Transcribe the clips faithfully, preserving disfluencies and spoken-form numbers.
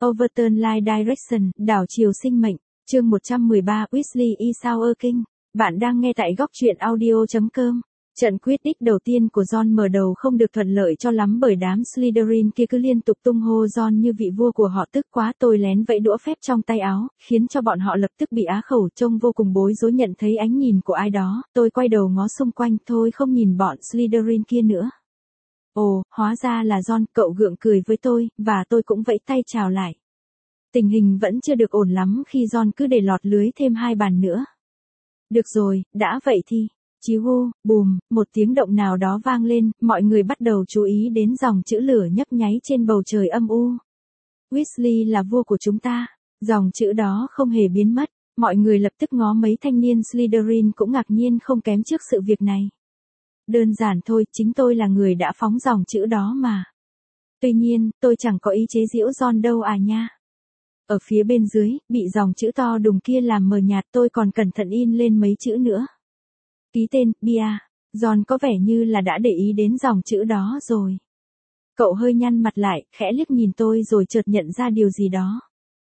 Overturn Life Direction, đảo chiều sinh mệnh, chương một trăm mười ba, Weasley is Sour King. Bạn đang nghe tại góc truyện audio chấm com. Trận Quidditch đầu tiên của Ron mở đầu không được thuận lợi cho lắm bởi đám Slytherin kia cứ liên tục tung hô Ron như vị vua của họ, tức quá. Tôi lén vẫy đũa phép trong tay áo, khiến cho bọn họ lập tức bị á khẩu, trông vô cùng bối rối nhận thấy ánh nhìn của ai đó. Tôi quay đầu ngó xung quanh, thôi không nhìn bọn Slytherin kia nữa. Ồ, hóa ra là Ron, cậu gượng cười với tôi, và tôi cũng vẫy tay chào lại. Tình hình vẫn chưa được ổn lắm khi Ron cứ để lọt lưới thêm hai bàn nữa. Được rồi, đã vậy thì... Chí hô, bùm, một tiếng động nào đó vang lên, mọi người bắt đầu chú ý đến dòng chữ lửa nhấp nháy trên bầu trời âm u. Weasley là vua của chúng ta. Dòng chữ đó không hề biến mất, mọi người lập tức ngó mấy thanh niên Slytherin cũng ngạc nhiên không kém trước sự việc này. Đơn giản thôi, chính tôi là người đã phóng dòng chữ đó mà. Tuy nhiên, tôi chẳng có ý chế giễu Ron đâu à nha. Ở phía bên dưới, bị dòng chữ to đùng kia làm mờ nhạt, tôi còn cẩn thận in lên mấy chữ nữa. Ký tên, Bia. Ron có vẻ như là đã để ý đến dòng chữ đó rồi. Cậu hơi nhăn mặt lại, khẽ liếc nhìn tôi rồi chợt nhận ra điều gì đó.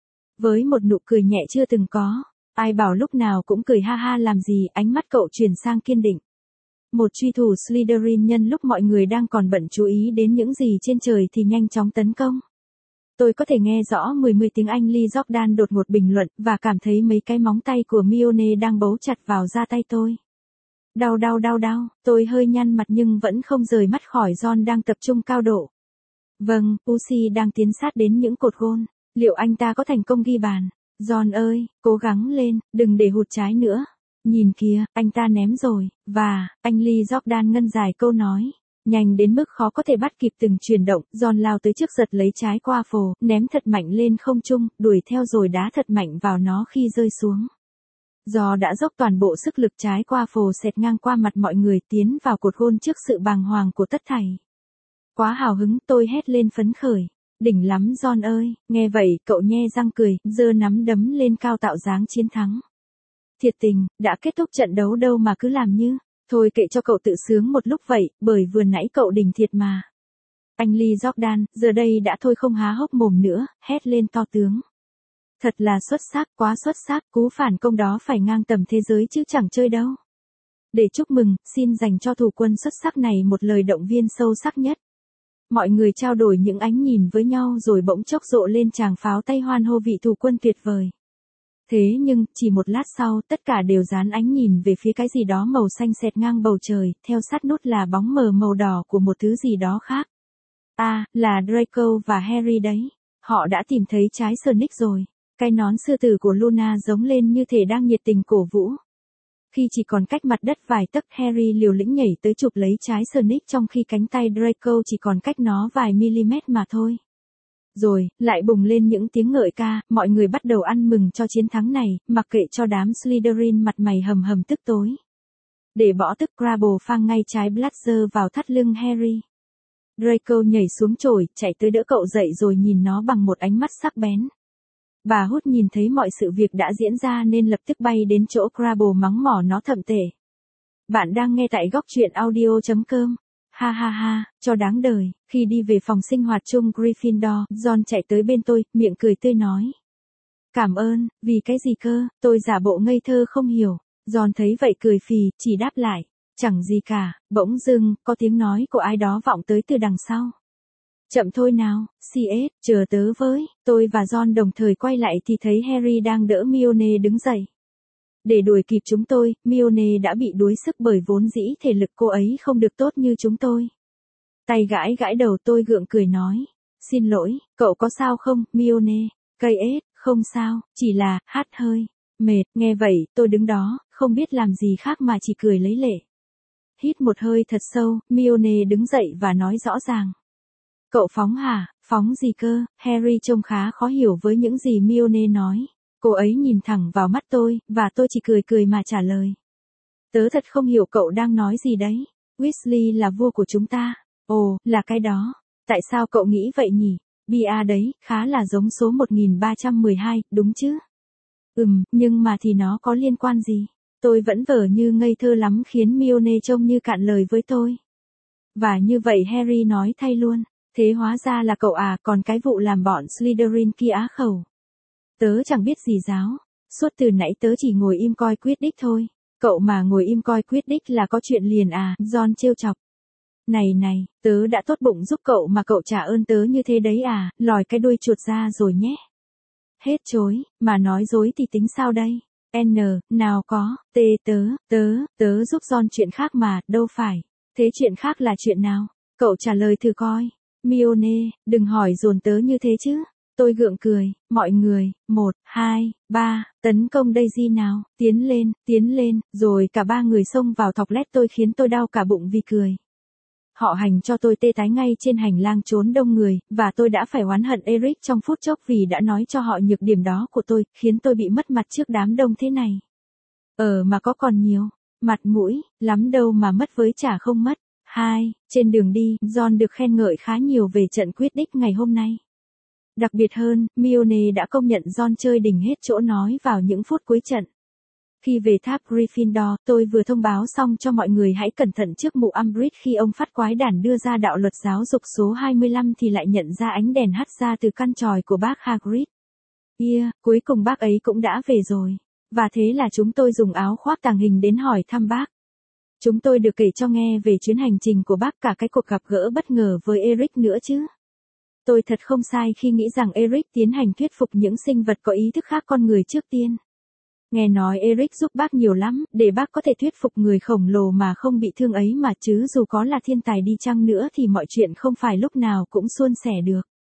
Với một nụ cười nhẹ chưa từng có, ai bảo lúc nào cũng cười ha ha làm gì, ánh mắt cậu chuyển sang kiên định. Một truy thủ Slytherin nhân lúc mọi người đang còn bận chú ý đến những gì trên trời thì nhanh chóng tấn công. Tôi có thể nghe rõ mười mươi tiếng Anh. Lee Jordan đột ngột bình luận, và cảm thấy mấy cái móng tay của Hermione đang bấu chặt vào da tay tôi. Đau đau đau đau, tôi hơi nhăn mặt nhưng vẫn không rời mắt khỏi Ron đang tập trung cao độ. Vâng, Percy đang tiến sát đến những cột gôn. Liệu anh ta có thành công ghi bàn? Ron ơi, cố gắng lên, đừng để hụt trái nữa. Nhìn kìa, anh ta ném rồi, và, anh Lee Jordan ngân dài câu nói. Nhanh đến mức khó có thể bắt kịp từng chuyển động, Ron lao tới trước giật lấy trái qua phồ, ném thật mạnh lên không trung, đuổi theo rồi đá thật mạnh vào nó khi rơi xuống. Do đã dốc toàn bộ sức lực, trái qua phồ xẹt ngang qua mặt mọi người, tiến vào cột gôn trước sự bàng hoàng của tất thảy. Quá hào hứng, tôi hét lên phấn khởi. Đỉnh lắm Ron ơi, nghe vậy, cậu nhe răng cười, giơ nắm đấm lên cao tạo dáng chiến thắng. Thiệt tình, đã kết thúc trận đấu đâu mà cứ làm như, thôi kệ cho cậu tự sướng một lúc vậy, bởi vừa nãy cậu đỉnh thiệt mà. Anh Lee Jordan, giờ đây đã thôi không há hốc mồm nữa, hét lên to tướng. Thật là xuất sắc, quá xuất sắc, cú phản công đó phải ngang tầm thế giới chứ chẳng chơi đâu. Để chúc mừng, xin dành cho thủ quân xuất sắc này một lời động viên sâu sắc nhất. Mọi người trao đổi những ánh nhìn với nhau rồi bỗng chốc rộ lên tràng pháo tay hoan hô vị thủ quân tuyệt vời. Thế nhưng, chỉ một lát sau, tất cả đều dán ánh nhìn về phía cái gì đó màu xanh xẹt ngang bầu trời, theo sát nút là bóng mờ màu đỏ của một thứ gì đó khác. À, là Draco và Harry đấy. Họ đã tìm thấy trái Sonic rồi. Cái nón sư tử của Luna giống lên như thể đang nhiệt tình cổ vũ. Khi chỉ còn cách mặt đất vài tấc, Harry liều lĩnh nhảy tới chụp lấy trái Sonic trong khi cánh tay Draco chỉ còn cách nó vài mm mà thôi. Rồi, lại bùng lên những tiếng ngợi ca, mọi người bắt đầu ăn mừng cho chiến thắng này, mặc kệ cho đám Slytherin mặt mày hầm hầm tức tối. Để bỏ tức, Crabble phang ngay trái Blazer vào thắt lưng Harry. Draco nhảy xuống chổi, chạy tới đỡ cậu dậy rồi nhìn nó bằng một ánh mắt sắc bén. Bà Hút nhìn thấy mọi sự việc đã diễn ra nên lập tức bay đến chỗ Crabble mắng mỏ nó thậm tệ. Bạn đang nghe tại góc truyện audio chấm com. Ha ha ha, cho đáng đời. Khi đi về phòng sinh hoạt chung Gryffindor, Ron chạy tới bên tôi, miệng cười tươi nói. Cảm ơn, vì cái gì cơ? Tôi giả bộ ngây thơ không hiểu. Ron thấy vậy cười phì, chỉ đáp lại. Chẳng gì cả. Bỗng dưng, có tiếng nói của ai đó vọng tới từ đằng sau. Chậm thôi nào, xê ét, chờ tớ với. Tôi và Ron đồng thời quay lại thì thấy Harry đang đỡ Hermione đứng dậy. Để đuổi kịp chúng tôi, Hermione đã bị đuối sức bởi vốn dĩ thể lực cô ấy không được tốt như chúng tôi. Tay gãi gãi đầu, tôi gượng cười nói. Xin lỗi, cậu có sao không, Hermione? Cây ết, không sao, chỉ là, hát hơi, mệt. Nghe vậy, tôi đứng đó, không biết làm gì khác mà chỉ cười lấy lệ. Hít một hơi thật sâu, Hermione đứng dậy và nói rõ ràng. Cậu phóng hả? Phóng gì cơ? Harry trông khá khó hiểu với những gì Hermione nói. Cô ấy nhìn thẳng vào mắt tôi, và tôi chỉ cười cười mà trả lời. Tớ thật không hiểu cậu đang nói gì đấy. Weasley là vua của chúng ta. Ồ, là cái đó. Tại sao cậu nghĩ vậy nhỉ? Bia đấy, khá là giống số một nghìn ba trăm mười hai, đúng chứ? Ừm, nhưng mà thì nó có liên quan gì? Tôi vẫn vờ như ngây thơ lắm khiến Hermione trông như cạn lời với tôi. Và như vậy Harry nói thay luôn. Thế hóa ra là cậu à, còn cái vụ làm bọn Slytherin kia á khẩu. Tớ chẳng biết gì giáo, suốt từ nãy tớ chỉ ngồi im coi Quidditch thôi. Cậu mà ngồi im coi Quidditch là có chuyện liền à, John trêu chọc. Này này, tớ đã tốt bụng giúp cậu mà cậu trả ơn tớ như thế đấy à, lòi cái đuôi chuột ra rồi nhé. Hết chối, mà nói dối thì tính sao đây? N, nào có, T tớ, tớ, tớ giúp John chuyện khác mà, đâu phải. Thế chuyện khác là chuyện nào? Cậu trả lời thử coi. Mione, đừng hỏi dồn tớ như thế chứ. Tôi gượng cười, mọi người, một, hai, ba, tấn công Daisy nào, tiến lên, tiến lên, rồi cả ba người xông vào thọc lét tôi khiến tôi đau cả bụng vì cười. Họ hành cho tôi tê tái ngay trên hành lang trốn đông người, và tôi đã phải oán hận Eric trong phút chốc vì đã nói cho họ nhược điểm đó của tôi, khiến tôi bị mất mặt trước đám đông thế này. Ờ mà có còn nhiều, mặt mũi, lắm đâu mà mất với chả không mất. Hai, trên đường đi, John được khen ngợi khá nhiều về trận Quidditch ngày hôm nay. Đặc biệt hơn, Mione đã công nhận John chơi đỉnh hết chỗ nói vào những phút cuối trận. Khi về tháp Gryffindor, tôi vừa thông báo xong cho mọi người hãy cẩn thận trước mụ Umbridge khi ông phát quái đản đưa ra đạo luật giáo dục số hai mươi lăm thì lại nhận ra ánh đèn hắt ra từ căn tròi của bác Hagrid. Yeah, cuối cùng bác ấy cũng đã về rồi. Và thế là chúng tôi dùng áo khoác tàng hình đến hỏi thăm bác. Chúng tôi được kể cho nghe về chuyến hành trình của bác, cả cái cuộc gặp gỡ bất ngờ với Eric nữa chứ. Tôi thật không sai khi nghĩ rằng Eric tiến hành thuyết phục những sinh vật có ý thức khác con người trước tiên. Nghe nói Eric giúp bác nhiều lắm, để bác có thể thuyết phục người khổng lồ mà không bị thương ấy mà, chứ dù có là thiên tài đi chăng nữa thì mọi chuyện không phải lúc nào cũng suôn sẻ được.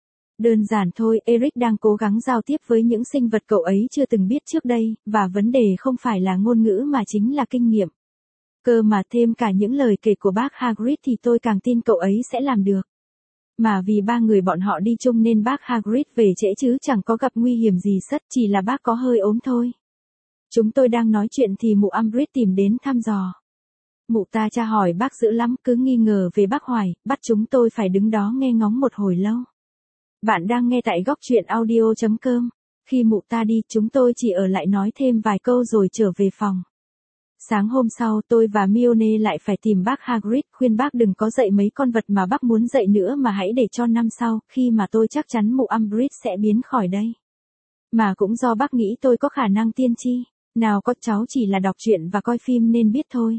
Đơn giản thôi, Eric đang cố gắng giao tiếp với những sinh vật cậu ấy chưa từng biết trước đây, và vấn đề không phải là ngôn ngữ mà chính là kinh nghiệm. Cơ mà thêm cả những lời kể của bác Hagrid thì tôi càng tin cậu ấy sẽ làm được. Mà vì ba người bọn họ đi chung nên bác Hagrid về trễ chứ chẳng có gặp nguy hiểm gì sất, chỉ là bác có hơi ốm thôi. Chúng tôi đang nói chuyện thì mụ Umbridge tìm đến thăm dò. Mụ ta tra hỏi bác dữ lắm, cứ nghi ngờ về bác hoài, bắt chúng tôi phải đứng đó nghe ngóng một hồi lâu. Bạn đang nghe tại góc truyện audio chấm com. Khi mụ ta đi, chúng tôi chỉ ở lại nói thêm vài câu rồi trở về phòng. Sáng hôm sau, tôi và Mione lại phải tìm bác Hagrid, khuyên bác đừng có dạy mấy con vật mà bác muốn dạy nữa mà hãy để cho năm sau, khi mà tôi chắc chắn mụ Umbridge sẽ biến khỏi đây. Mà cũng do bác nghĩ tôi có khả năng tiên tri. Nào có, cháu chỉ là đọc truyện và coi phim nên biết thôi.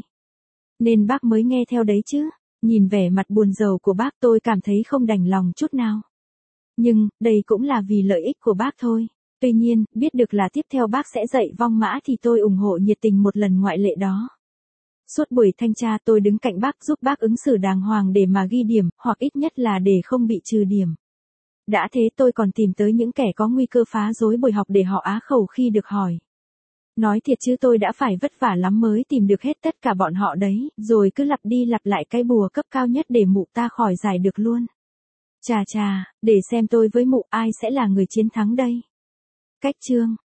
Nên bác mới nghe theo đấy chứ. Nhìn vẻ mặt buồn rầu của bác tôi cảm thấy không đành lòng chút nào. Nhưng, đây cũng là vì lợi ích của bác thôi. Tuy nhiên, biết được là tiếp theo bác sẽ dạy vong mã thì tôi ủng hộ nhiệt tình một lần ngoại lệ đó. Suốt buổi thanh tra tôi đứng cạnh bác giúp bác ứng xử đàng hoàng để mà ghi điểm, hoặc ít nhất là để không bị trừ điểm. Đã thế tôi còn tìm tới những kẻ có nguy cơ phá rối buổi học để họ á khẩu khi được hỏi. Nói thiệt chứ tôi đã phải vất vả lắm mới tìm được hết tất cả bọn họ đấy, rồi cứ lặp đi lặp lại cái bùa cấp cao nhất để mụ ta khỏi giải được luôn. Chà chà, để xem tôi với mụ ai sẽ là người chiến thắng đây. Cách chương